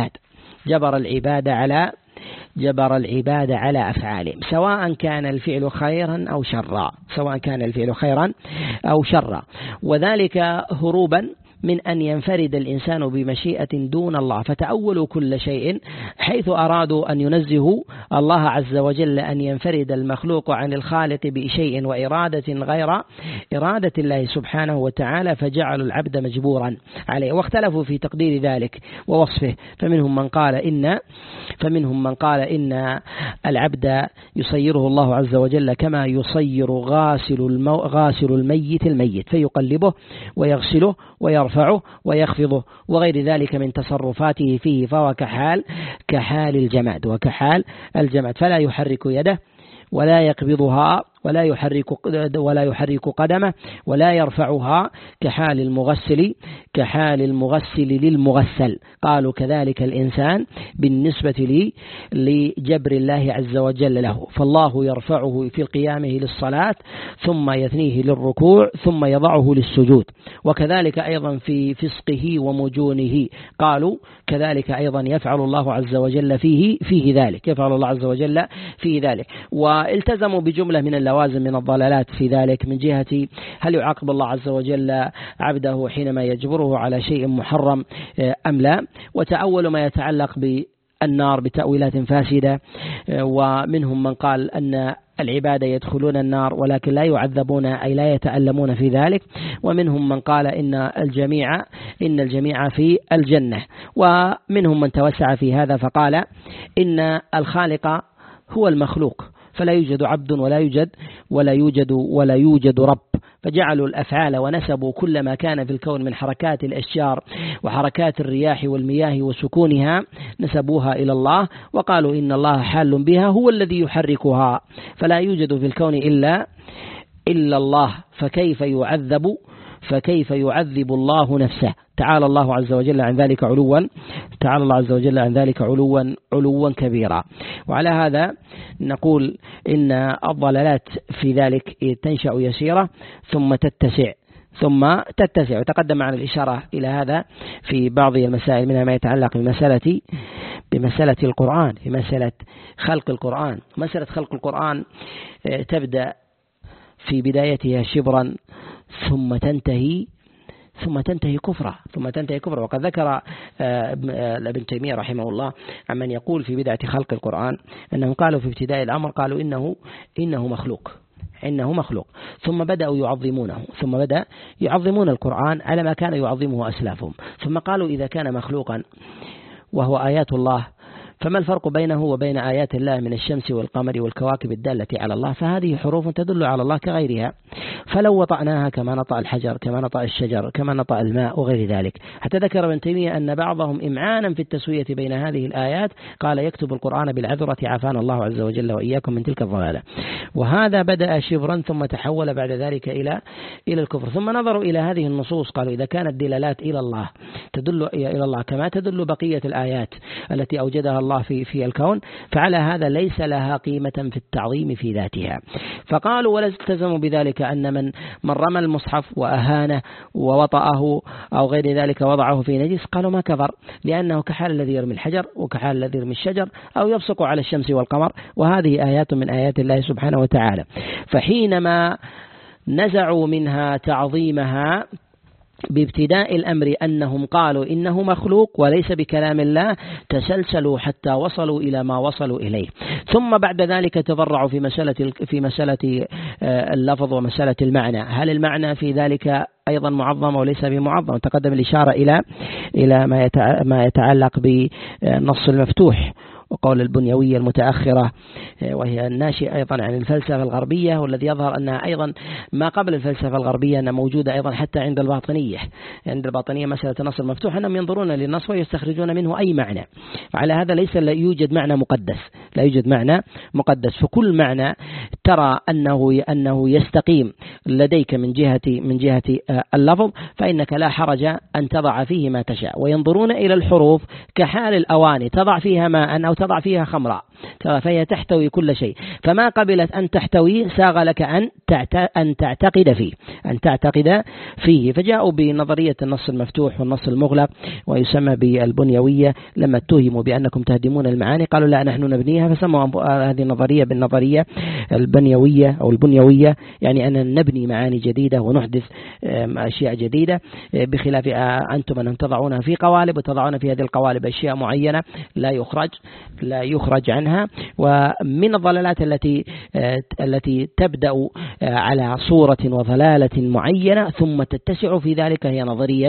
العباد على أفعالهم سواء كان الفعل خيرا أو شرا، وذلك هروبا من أن ينفرد الإنسان بمشيئة دون الله، فتأولوا كل شيء حيث أرادوا أن ينزهوا الله عز وجل أن ينفرد المخلوق عن الخالق بشيء وإرادة غير إرادة الله سبحانه وتعالى، فجعلوا العبد مجبورا عليه. واختلفوا في تقدير ذلك ووصفه، فمنهم من قال إن العبد يصيره الله عز وجل كما يصير غاسل الميت فيقلبه ويغسله ويرفعه ويخفضه وغير ذلك من تصرفاته فيه، فهو كحال الجماد فلا يحرك يده ولا يقبضها ولا يحرك قدمه ولا يرفعها كحال المغسل للمغسل. قالوا كذلك الإنسان بالنسبة لجبر الله عز وجل له، فالله يرفعه في قيامه للصلاة ثم يثنيه للركوع ثم يضعه للسجود، وكذلك أيضا في فسقه ومجونه قالوا كذلك أيضا يفعل الله عز وجل فيه ذلك. والتزموا بجملة من اللوازم من الضلالات في ذلك، من جهة هل يعاقب الله عز وجل عبده حينما يجبره على شيء محرم أم لا، وتأول ما يتعلق بالنار بتأويلات فاسدة. ومنهم من قال أن العبادة يدخلون النار ولكن لا يعذبون أي لا يتألمون في ذلك، ومنهم من قال إن الجميع في الجنة، ومنهم من توسع في هذا فقال إن الخالق هو المخلوق، فلا يوجد عبد ولا يوجد رب، فجعلوا الأفعال ونسبوا كل ما كان في الكون من حركات الأشجار وحركات الرياح والمياه وسكونها نسبوها إلى الله، وقالوا إن الله حال بها هو الذي يحركها، فلا يوجد في الكون إلا الله، فكيف يعذب الله نفسه. تعالى الله عز وجل عن ذلك علوا كبيرا. وعلى هذا نقول إن الضلالات في ذلك تنشأ يسيرة ثم تتسع، وتقدم معنا الإشارة إلى هذا في بعض المسائل، منها ما يتعلق بمسألة القرآن، في مسألة خلق القرآن. مسألة خلق القرآن تبدأ في بدايتها شبرا ثم تنتهي كفرا. وقد ذكر ابن تيمية رحمه الله عمن يقول في بدعة خلق القرآن أنهم قالوا في ابتداء الأمر قالوا إنه مخلوق، ثم بدأوا يعظمون القرآن على ما كان يعظمه أسلافهم، ثم قالوا إذا كان مخلوقا وهو آيات الله فما الفرق بينه وبين آيات الله من الشمس والقمر والكواكب الدالة على الله؟ فهذه حروف تدل على الله كغيرها، فلو وطأناها كما نطأ الحجر كما نطأ الشجر كما نطأ الماء وغير ذلك. حتى ذكر ابن تيمية أن بعضهم إمعانا في التسوية بين هذه الآيات قال يكتب القرآن بالعذرة عافانا الله عز وجل وإياكم من تلك الضلالة. وهذا بدأ شبرا ثم تحول بعد ذلك إلى الكفر. ثم نظروا إلى هذه النصوص قالوا إذا كانت دلالات إلى الله تدل إلى الله كما تدل بقية الآيات التي أوجدها الله في الكون، فعلى هذا ليس لها قيمة في التعظيم في ذاتها. فقالوا ولا التزموا بذلك أن من رمى المصحف وأهانه ووطأه أو غير ذلك وضعه في نجس قالوا ما كفر، لأنه كحال الذي يرمي الحجر وكحال الذي يرمي الشجر أو يبصق على الشمس والقمر، وهذه آيات من آيات الله سبحانه وتعالى. فحينما نزعوا منها تعظيمها بابتداء الأمر أنهم قالوا إنه مخلوق وليس بكلام الله، تسلسلوا حتى وصلوا إلى ما وصلوا إليه. ثم بعد ذلك تضرعوا في مسألة اللفظ ومسألة المعنى، هل المعنى في ذلك أيضا معظم وليس بمعظم؟ تقدم الإشارة إلى ما يتعلق بالنص المفتوح وقول البنيوية المتأخرة، وهي الناشئة أيضا عن الفلسفة الغربية، والذي يظهر أنها أيضا ما قبل الفلسفة الغربية أنها موجودة أيضا حتى عند الباطنية. عند الباطنية مسألة النص المفتوح أنهم ينظرون للنص ويستخرجون منه أي معنى، على هذا ليس لا يوجد معنى مقدس، لا يوجد معنى مقدس، فكل معنى ترى أنه يستقيم لديك من جهة اللفظ فإنك لا حرج أن تضع فيه ما تشاء. وينظرون إلى الحروف كحال الأواني، تضع فيها ماء أو تضع فيها خمرا فهي تحتوي كل شيء، فما قبلت أن تحتوي ساغ لك أن تعتقد فيه. فجاءوا بنظرية النص المفتوح والنص المغلق، ويسمى بالبنيوية. لما اتهموا بأنكم تهدمون المعاني قالوا لا، نحن نبنيها، فسموا هذه النظرية بالنظرية البنيوية أو البنيوية، يعني أن نبني معاني جديدة ونحدث أشياء جديدة، بخلاف أنتم أن تضعونها في قوالب وتضعون في هذه القوالب أشياء معينة لا يخرج عنها. ومن الضلالات التي تبدأ على صورة وضلالة معينة ثم تتسع في ذلك هي نظرية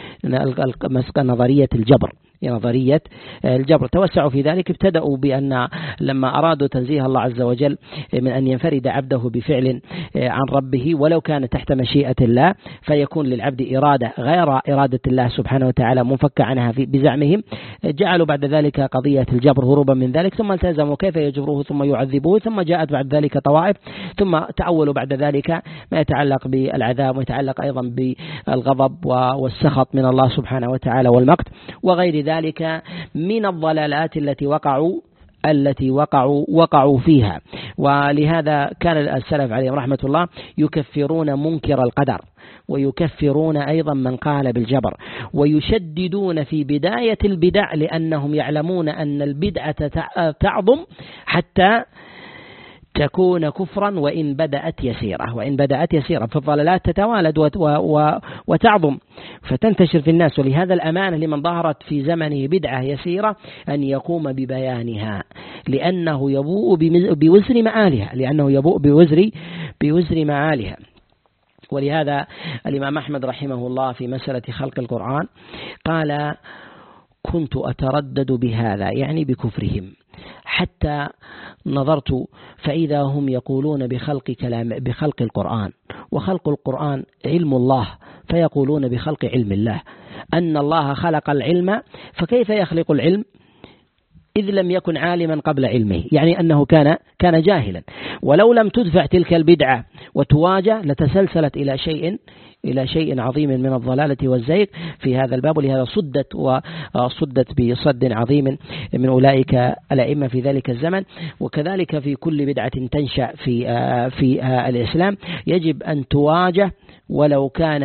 الجبر. نظرية الجبر توسعوا في ذلك، ابتدأوا بأن لما أرادوا تنزيه الله عز وجل من أن ينفرد عبده بفعل عن ربه ولو كان تحت مشيئة الله، فيكون للعبد إرادة غير إرادة الله سبحانه وتعالى منفكة عنها بزعمهم، جعلوا بعد ذلك قضية الجبر هروبا من ذلك، ثم التزموا كيف يجبروه ثم يعذبوه، ثم جاءت بعد ذلك طوائف، ثم تأولوا بعد ذلك ما يتعلق بالعذاب ويتعلق أيضا بالغضب والسخط من الله سبحانه وتعالى والمقت وغير ذلك من الضلالات التي وقعوا فيها. ولهذا كان السلف عليهم رحمة الله يكفرون منكر القدر، ويكفرون أيضا من قال بالجبر، ويشددون في بداية البدع لأنهم يعلمون أن البدعة تعظم حتى تكون كفرا وإن بدأت يسيرة، فالضلالات تتوالد وتعظم فتنتشر في الناس. ولهذا الأمانة لمن ظهرت في زمنه بدعة يسيرة أن يقوم ببيانها، لأنه يبوء بوزر معالها. ولهذا الإمام أحمد رحمه الله في مسألة خلق القرآن قال: كنت أتردد بهذا، يعني بكفرهم، حتى نظرت فإذا هم يقولون بخلق القرآن، وخلق القرآن علم الله، فيقولون بخلق علم الله، أن الله خلق العلم، فكيف يخلق العلم إذ لم يكن عالما قبل علمه، يعني أنه كان جاهلا. ولو لم تدفع تلك البدعة وتواجه لتسلسلت إلى شيء عظيم من الضلالة والزيغ في هذا الباب. ولهذا صدت بصد عظيم من أولئك الأئمة في ذلك الزمن. وكذلك في كل بدعة تنشأ في الإسلام يجب أن تواجه ولو كان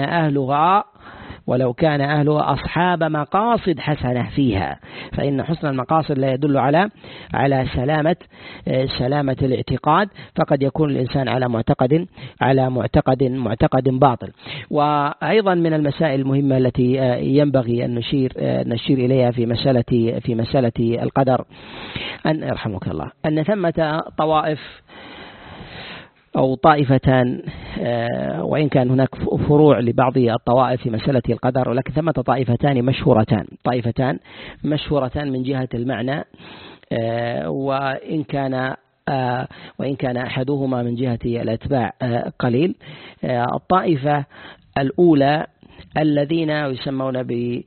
أهلها أصحاب مقاصد حسنة فيها، فإن حسن المقاصد لا يدل على سلامة الاعتقاد، فقد يكون الإنسان على معتقد باطل. وأيضا من المسائل المهمة التي ينبغي أن نشير إليها في مسألة القدر أن يرحمك الله أن ثمة طوائف أو طائفتان، وإن كان هناك فروع لبعض الطوائف في مسألة القدر، ولكن ثمة طائفتان مشهورتان من جهة المعنى، وإن كان أحدهما من جهة الأتباع قليل. الطائفة الأولى الذين يسمون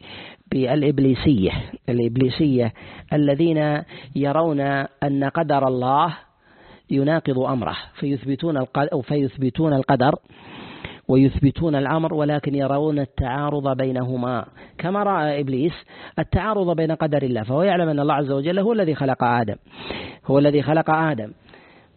بالإبليسية الذين يرون أن قدر الله يناقض أمره، فيثبتون القدر ويثبتون الأمر، ولكن يرون التعارض بينهما كما رأى إبليس التعارض بين قدر الله، فهو يعلم أن الله عز وجل هو الذي خلق آدم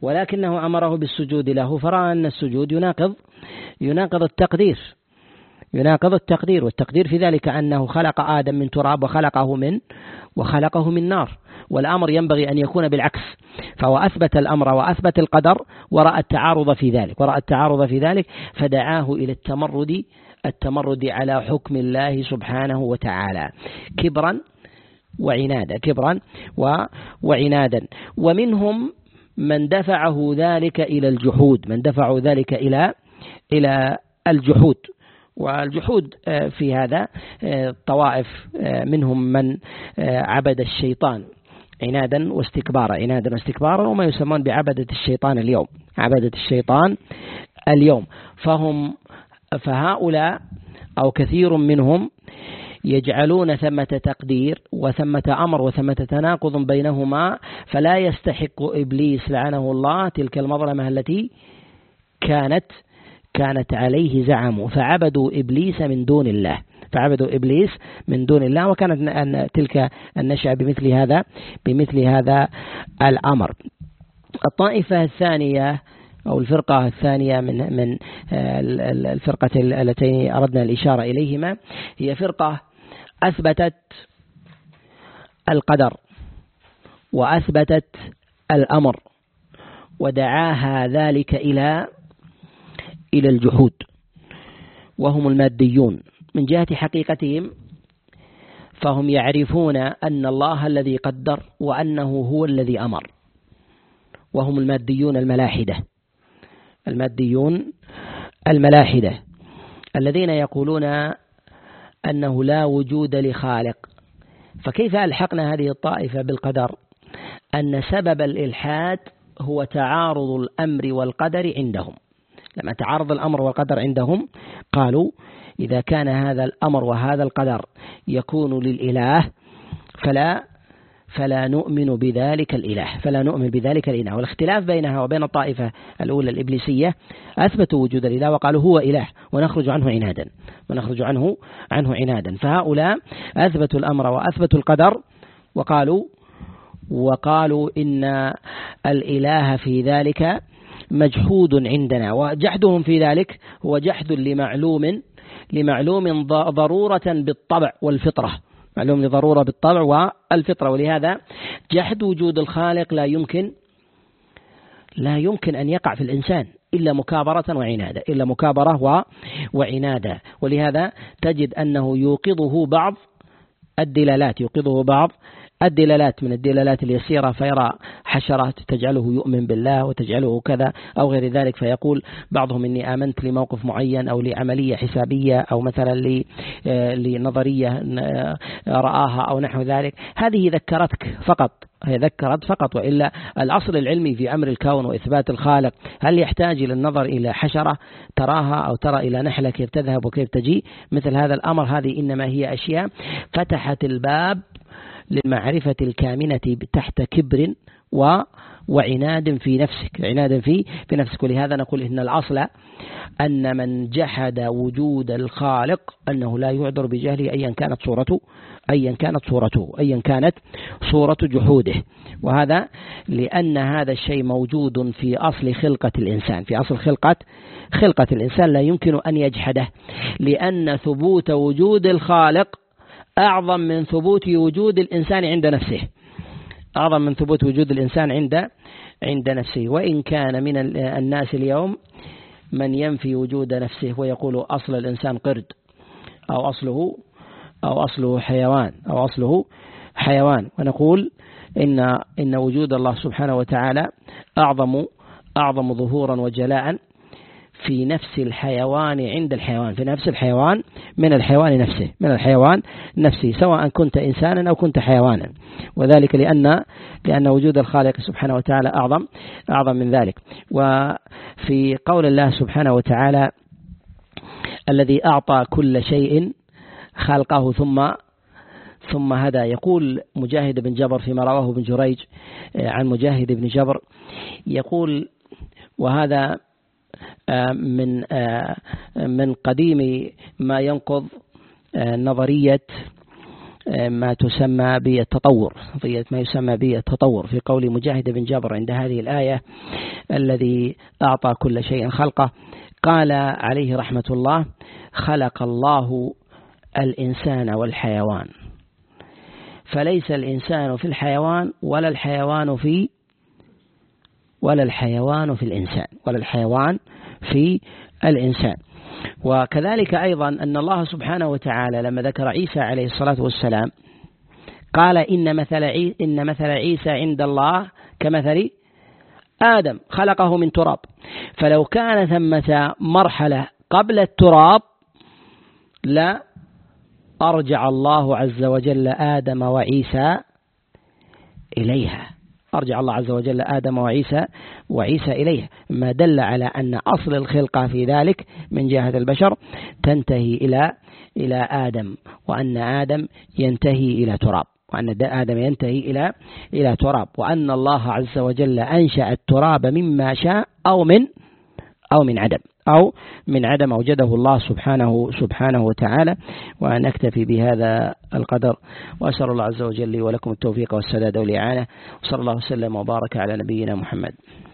ولكنه أمره بالسجود له، فرأى أن السجود يناقض التقدير، يناقض التقدير، والتقدير في ذلك أنه خلق آدم من تراب وخلقه من نار، والأمر ينبغي أن يكون بالعكس، فهو أثبت الأمر وأثبت القدر ورأى التعارض في ذلك فدعاه إلى التمرد على حكم الله سبحانه وتعالى كبرا وعنادا. ومنهم من دفعه ذلك إلى الجحود، والجحود في هذا طوائف، منهم من عبد الشيطان عنادا واستكبارا وما يسمون بعبدة الشيطان اليوم. فهؤلاء أو كثير منهم يجعلون ثمة تقدير وثمة أمر وثمة تناقض بينهما، فلا يستحق إبليس لعنه الله تلك المظلمة التي كانت عليه زعموا، فعبدوا إبليس من دون الله، وكانت أن تلك النشأة بمثل هذا الأمر. الطائفة الثانية أو الفرقة الثانية من الفرقة التي أردنا الإشارة إليهما هي فرقة أثبتت القدر وأثبتت الأمر ودعاها ذلك إلى الجحود، وهم الماديون. من جهة حقيقتهم فهم يعرفون أن الله الذي قدر وأنه هو الذي أمر، وهم الماديون الملاحدة الذين يقولون أنه لا وجود لخالق. فكيف ألحقنا هذه الطائفة بالقدر؟ أن سبب الإلحاد هو تعارض الأمر والقدر عندهم. لما تعارض الأمر والقدر عندهم قالوا إذا كان هذا الأمر وهذا القدر يكون للإله فلا نؤمن بذلك الإله. والاختلاف بينها وبين الطائفة الأولى الإبليسية أثبتوا وجود الإله وقالوا هو إله ونخرج عنه عنادا. فهؤلاء أثبتوا الأمر وأثبتوا القدر وقالوا إن الإله في ذلك مجحود عندنا، وجحدهم في ذلك هو جحد لمعلوم ضرورة بالطبع والفطرة، معلوم لضرورة بالطبع والفطرة. ولهذا جحد وجود الخالق لا يمكن أن يقع في الإنسان إلا مكابرة وعنادة. ولهذا تجد أنه يوقظه بعض الدلالات من الدلالات اليسيرة، فيرى حشرة تجعله يؤمن بالله وتجعله كذا أو غير ذلك، فيقول بعضهم إني آمنت لموقف معين أو لعملية حسابية أو مثلا لنظرية رآها أو نحو ذلك. هذه ذكرت فقط، وإلا الأصل العلمي في أمر الكون وإثبات الخالق هل يحتاج إلى النظر إلى حشرة تراها أو ترى إلى نحلة كيف تذهب وكيف تجي؟ مثل هذا الأمر هذه إنما هي أشياء فتحت الباب للمعرفة الكامنة تحت كبر وعناد في نفسك. ولهذا نقول إن الأصل أن من جحد وجود الخالق أنه لا يعذر بجهله أيا كانت صورة جحوده. وهذا لأن هذا الشيء موجود في أصل خلقة الإنسان، في أصل خلقة الإنسان لا يمكن أن يجحده، لأن ثبوت وجود الخالق أعظم من ثبوت وجود الإنسان عند نفسه. وإن كان من الناس اليوم من ينفي وجود نفسه ويقول أصل الإنسان قرد أو أصله حيوان، ونقول إن وجود الله سبحانه وتعالى أعظم ظهورا وجلاء في نفس الحيوان عند الحيوان، في نفس الحيوان من الحيوان نفسه سواء كنت إنسانا أو كنت حيوانا. وذلك لأن وجود الخالق سبحانه وتعالى أعظم من ذلك. وفي قول الله سبحانه وتعالى الذي أعطى كل شيء خلقه ثم هدى، يقول مجاهد بن جبر فيما رواه ابن جريج عن مجاهد بن جبر يقول، وهذا من قديم ما ينقض نظرية ما يسمى بالتطور في قول مجاهد بن جبر عند هذه الآية الذي أعطى كل شيء خلقه، قال عليه رحمة الله: خلق الله الإنسان والحيوان، فليس الإنسان في الحيوان ولا الحيوان في الإنسان، ولا الحيوان في الإنسان. وكذلك أيضا أن الله سبحانه وتعالى لما ذكر عيسى عليه الصلاة والسلام قال: إن مثل عيسى عند الله كمثل آدم خلقه من تراب. فلو كان ثمة مرحلة قبل التراب لا أرجع الله عز وجل آدم وعيسى إليها، أرجع الله عز وجل آدم وعيسى إليها، ما دل على أن أصل الخلقة في ذلك من جهة البشر تنتهي إلى آدم، وأن آدم ينتهي إلى تراب، وأن آدم ينتهي إلى تراب، وأن الله عز وجل أنشأ التراب مما شاء أو من عدم أوجده الله سبحانه وتعالى. ونكتفي بهذا القدر، وأسأل الله عز وجل لي ولكم التوفيق والسداد والإعانة، وصلى الله وسلم وبارك على نبينا محمد.